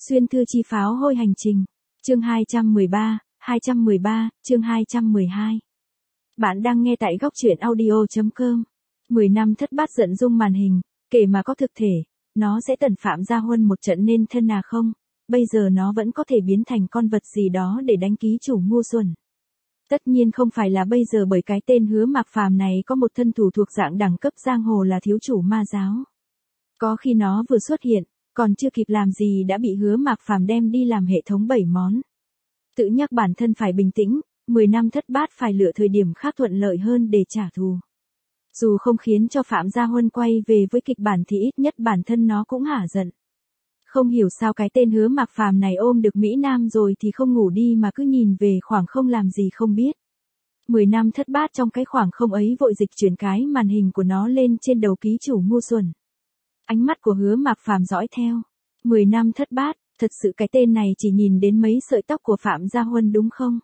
Xuyên thư chi pháo hôi hành trình. Chương 213, chương 212. Bạn đang nghe tại góc truyện audio.com. 10 năm thất bát giận dung màn hình, kể mà có thực thể, nó sẽ tẩn Phạm Gia Huân một trận nên thân à không, bây giờ nó vẫn có thể biến thành con vật gì đó để đánh ký chủ ngu xuẩn. Tất nhiên không phải là bây giờ bởi cái tên Hứa Mạc Phàm này có một thân thủ thuộc dạng đẳng cấp giang hồ là thiếu chủ ma giáo. Có khi nó vừa xuất hiện, còn chưa kịp làm gì đã bị Hứa Mạc Phàm đem đi làm hệ thống 7 món. Tự nhắc bản thân phải bình tĩnh, 10 năm thất bát phải lựa thời điểm khác thuận lợi hơn để trả thù. Dù không khiến cho Phạm Gia Huân quay về với kịch bản thì ít nhất bản thân nó cũng hả giận. Không hiểu sao cái tên Hứa Mạc Phàm này ôm được Mỹ Nam rồi thì không ngủ đi mà cứ nhìn về khoảng không làm gì không biết. 10 năm thất bát trong cái khoảng không ấy vội dịch chuyển cái màn hình của nó lên trên đầu ký chủ ngu xuẩn. Ánh mắt của Hứa Mạc Phàm dõi theo. 10 năm thất bát, thật sự cái tên này chỉ nhìn đến mấy sợi tóc của Phạm Gia Huân đúng không?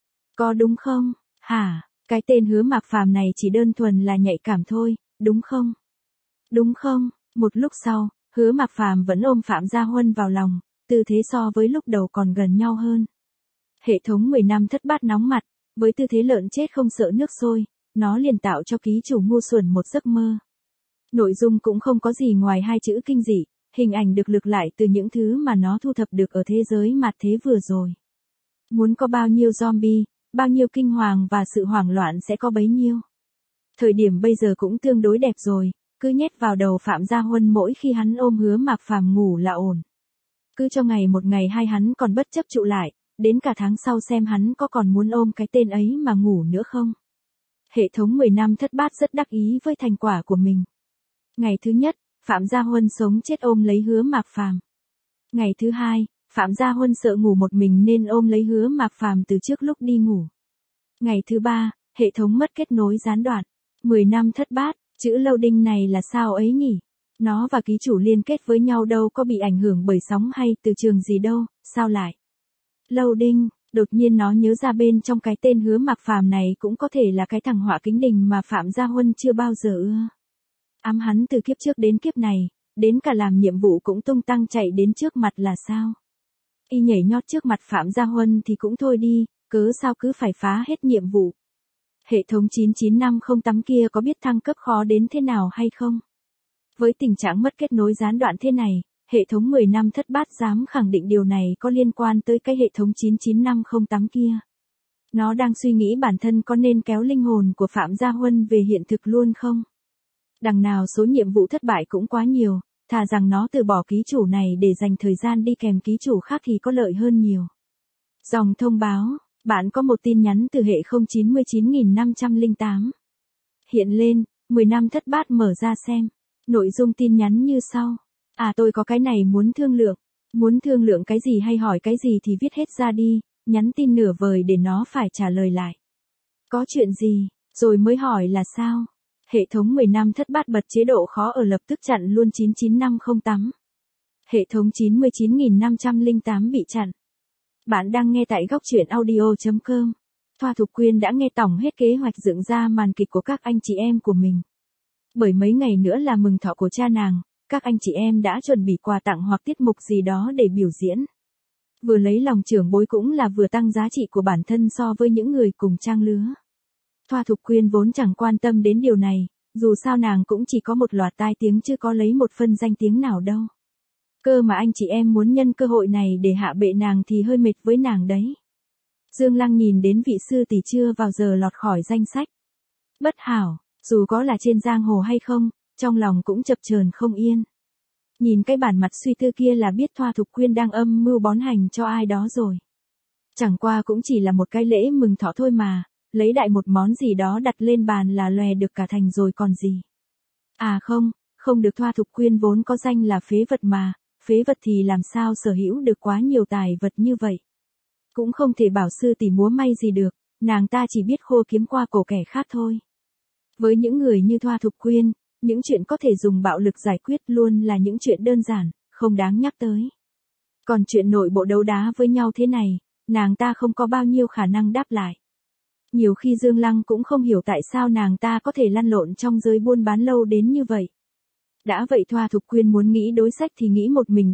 Có đúng không? Hả? Cái tên Hứa Mạc Phàm này chỉ đơn thuần là nhạy cảm thôi, đúng không? Đúng không? Một lúc sau, Hứa Mạc Phàm vẫn ôm Phạm Gia Huân vào lòng, tư thế so với lúc đầu còn gần nhau hơn. Hệ thống 10 năm thất bát nóng mặt, với tư thế lợn chết không sợ nước sôi, nó liền tạo cho ký chủ ngu xuẩn một giấc mơ. Nội dung cũng không có gì ngoài hai chữ kinh dị, hình ảnh được lược lại từ những thứ mà nó thu thập được ở thế giới mạt thế vừa rồi. Muốn có bao nhiêu zombie, bao nhiêu kinh hoàng và sự hoảng loạn sẽ có bấy nhiêu. Thời điểm bây giờ cũng tương đối đẹp rồi, cứ nhét vào đầu Phạm Gia Huân mỗi khi hắn ôm Hứa Mạc Phàm ngủ là ổn. Cứ cho ngày một ngày hai hắn còn bất chấp trụ lại, đến cả tháng sau xem hắn có còn muốn ôm cái tên ấy mà ngủ nữa không. Hệ thống 10 năm thất bát rất đắc ý với thành quả của mình. Ngày thứ nhất, Phạm Gia Huân sống chết ôm lấy Hứa Mạc Phàm. Ngày thứ hai, Phạm Gia Huân sợ ngủ một mình nên ôm lấy Hứa Mạc Phàm từ trước lúc đi ngủ. Ngày thứ ba, hệ thống mất kết nối gián đoạn. 10 năm thất bát, chữ loading này là sao ấy nhỉ? Nó và ký chủ liên kết với nhau đâu có bị ảnh hưởng bởi sóng hay từ trường gì đâu, sao lại? Loading, đột nhiên nó nhớ ra bên trong cái tên Hứa Mạc Phàm này cũng có thể là cái thằng họa kính đình mà Phạm Gia Huân chưa bao giờ ưa. Ám hắn từ kiếp trước đến kiếp này, đến cả làm nhiệm vụ cũng tung tăng chạy đến trước mặt là sao? Y nhảy nhót trước mặt Phạm Gia Huân thì cũng thôi đi, cớ sao cứ phải phá hết nhiệm vụ. Hệ thống 99508 kia có biết thăng cấp khó đến thế nào hay không? Với tình trạng mất kết nối gián đoạn thế này, hệ thống 10 năm thất bát dám khẳng định điều này có liên quan tới cái hệ thống 99508 kia. Nó đang suy nghĩ bản thân có nên kéo linh hồn của Phạm Gia Huân về hiện thực luôn không? Đằng nào số nhiệm vụ thất bại cũng quá nhiều, thà rằng nó từ bỏ ký chủ này để dành thời gian đi kèm ký chủ khác thì có lợi hơn nhiều. Dòng thông báo, bạn có một tin nhắn từ hệ 099508. Hiện lên, 10 năm thất bát mở ra xem. Nội dung tin nhắn như sau. À tôi có cái này muốn thương lượng. Muốn thương lượng cái gì hay hỏi cái gì thì viết hết ra đi, nhắn tin nửa vời để nó phải trả lời lại. Có chuyện gì, rồi mới hỏi là sao? Hệ thống 10 năm thất bát bật chế độ khó ở lập tức chặn luôn 99508. Hệ thống 99508 bị chặn. Bạn đang nghe tại góc truyện audio.com. Thoa Thục Quyên đã nghe tổng hết kế hoạch dựng ra màn kịch của các anh chị em của mình. Bởi mấy ngày nữa là mừng thọ của cha nàng, các anh chị em đã chuẩn bị quà tặng hoặc tiết mục gì đó để biểu diễn. Vừa lấy lòng trưởng bối cũng là vừa tăng giá trị của bản thân so với những người cùng trang lứa. Thoa Thục Quyên vốn chẳng quan tâm đến điều này, dù sao nàng cũng chỉ có một loạt tai tiếng chứ có lấy một phân danh tiếng nào đâu. Cơ mà anh chị em muốn nhân cơ hội này để hạ bệ nàng thì hơi mệt với nàng đấy. Dương Lăng nhìn đến vị sư tỷ chưa vào giờ lọt khỏi danh sách. Bất hảo, dù có là trên giang hồ hay không, trong lòng cũng chập chờn không yên. Nhìn cái bản mặt suy tư kia là biết Thoa Thục Quyên đang âm mưu bón hành cho ai đó rồi. Chẳng qua cũng chỉ là một cái lễ mừng thọ thôi mà, lấy đại một món gì đó đặt lên bàn là lòe được cả thành rồi còn gì. À không được, Thoa Thục Quyên vốn có danh là phế vật mà, phế vật thì làm sao sở hữu được quá nhiều tài vật như vậy. Cũng không thể bảo sư tỷ múa may gì được, nàng ta chỉ biết khô kiếm qua cổ kẻ khác thôi. Với những người như Thoa Thục Quyên, những chuyện có thể dùng bạo lực giải quyết luôn là những chuyện đơn giản, không đáng nhắc tới. Còn chuyện nội bộ đấu đá với nhau thế này, nàng ta không có bao nhiêu khả năng đáp lại. Nhiều khi Dương Lăng cũng không hiểu tại sao nàng ta có thể lăn lộn trong giới buôn bán lâu đến như vậy. Đã vậy Thoa Thục Quyên muốn nghĩ đối sách thì nghĩ một mình đi,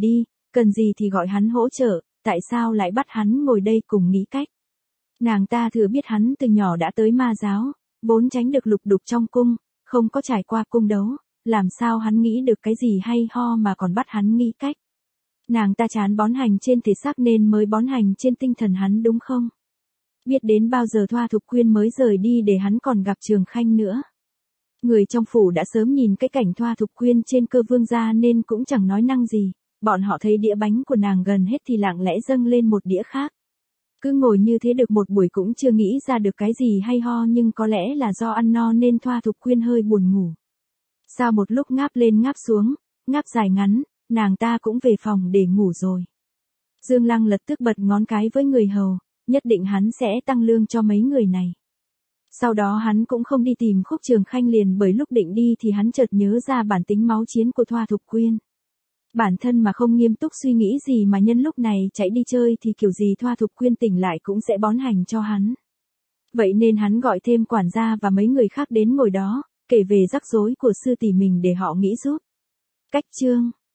Cần gì thì gọi hắn hỗ trợ, tại sao lại bắt hắn ngồi đây cùng nghĩ cách. Nàng ta thừa biết hắn từ nhỏ đã tới ma giáo, vốn tránh được lục đục trong cung, không có trải qua cung đấu, làm sao hắn nghĩ được cái gì hay ho mà còn bắt hắn nghĩ cách. Nàng ta chán bón hành trên thể xác nên mới bón hành trên tinh thần hắn đúng không? Biết đến bao giờ Thoa Thục Quyên mới rời đi để hắn còn gặp Trường Khanh nữa. Người trong phủ đã sớm nhìn cái cảnh Thoa Thục Quyên trên Cơ Vương gia nên cũng chẳng nói năng gì, bọn họ thấy đĩa bánh của nàng gần hết thì lặng lẽ dâng lên một đĩa khác. Cứ ngồi như thế được một buổi cũng chưa nghĩ ra được cái gì hay ho, nhưng có lẽ là do ăn no nên Thoa Thục Quyên hơi buồn ngủ. Sau một lúc ngáp lên ngáp xuống, ngáp dài ngắn, nàng ta cũng về phòng để ngủ rồi. Dương Lăng lập tức bật ngón cái với người hầu, nhất định hắn sẽ tăng lương cho mấy người này. Sau đó hắn cũng không đi tìm Khúc Trường Khanh liền, bởi lúc định đi thì hắn chợt nhớ ra bản tính máu chiến của Thoa Thục Quyên. Bản thân mà không nghiêm túc suy nghĩ gì mà nhân lúc này chạy đi chơi thì kiểu gì Thoa Thục Quyên tỉnh lại cũng sẽ bón hành cho hắn. Vậy nên hắn gọi thêm quản gia và mấy người khác đến ngồi đó, kể về rắc rối của sư tỷ mình để họ nghĩ giúp cách chương.